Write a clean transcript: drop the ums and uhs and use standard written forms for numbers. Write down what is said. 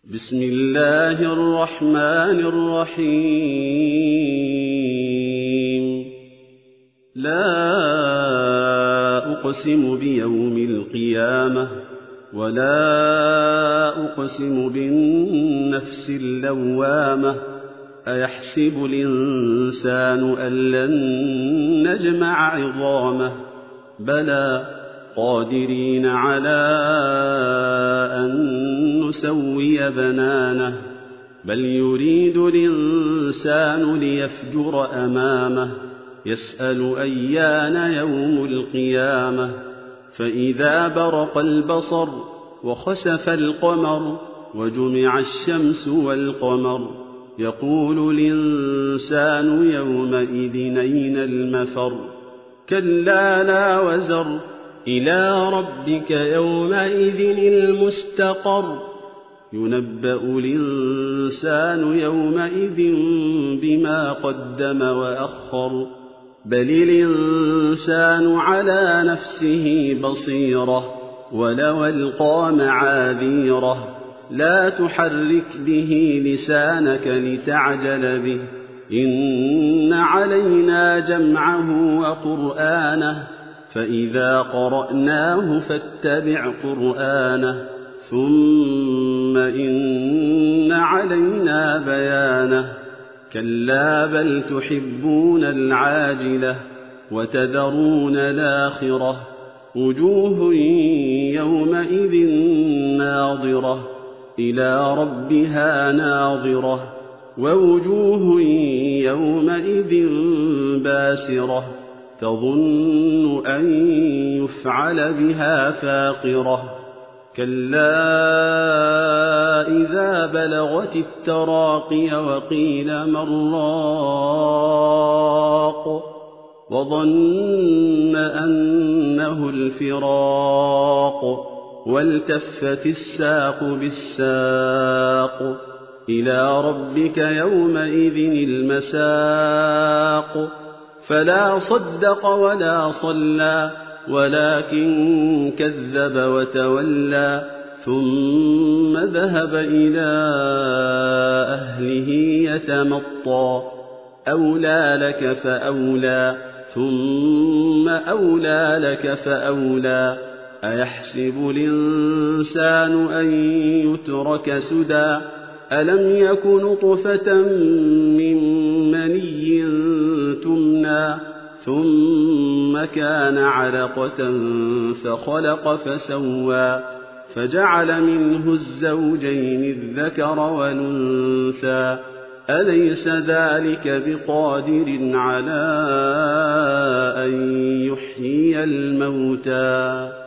بسم الله الرحمن الرحيم لا أقسم بيوم القيامة ولا أقسم بالنفس اللوامة أيحسب الإنسان أن لن نجمع عظامه بلى قادرين على أن نسوي بنانه بل يريد الإنسان ليفجر أمامه يسأل أيان يوم القيامة فإذا برق البصر وخسف القمر وجمع الشمس والقمر يقول الإنسان يومئذ أين المفر كلا لا وزر إلى ربك يومئذ المستقر ينبأ الإنسان يومئذ بما قدم وأخر بل الإنسان على نفسه بصيرة ولو ألقى معاذيره لا تحرك به لسانك لتعجل به إن علينا جمعه وقرآنه فإذا قرأناه فاتبع قرآنه ثم إن علينا بيانه كلا بل تحبون العاجلة وتذرون الآخرة وجوه يومئذ ناظرة إلى ربها ناظرة ووجوه يومئذ باسرة تظن أن يفعل بها فاقرة كلا إذا بلغت التراقي وقيل من راق وظن أنه الفراق والتفت الساق بالساق إلى ربك يومئذ المساق فلا صدق ولا صلى ولكن كذب وتولى ثم ذهب إلى أهله يتمطى أولى لك فأولى ثم أولى لك فأولى أيحسب الإنسان أن يترك سدى ألم يك نطفة من مني تمنى ثم كان علقة فخلق فسوى فجعل منه الزوجين الذكر والأنثى أليس ذلك بقادر على أن يحيي الموتى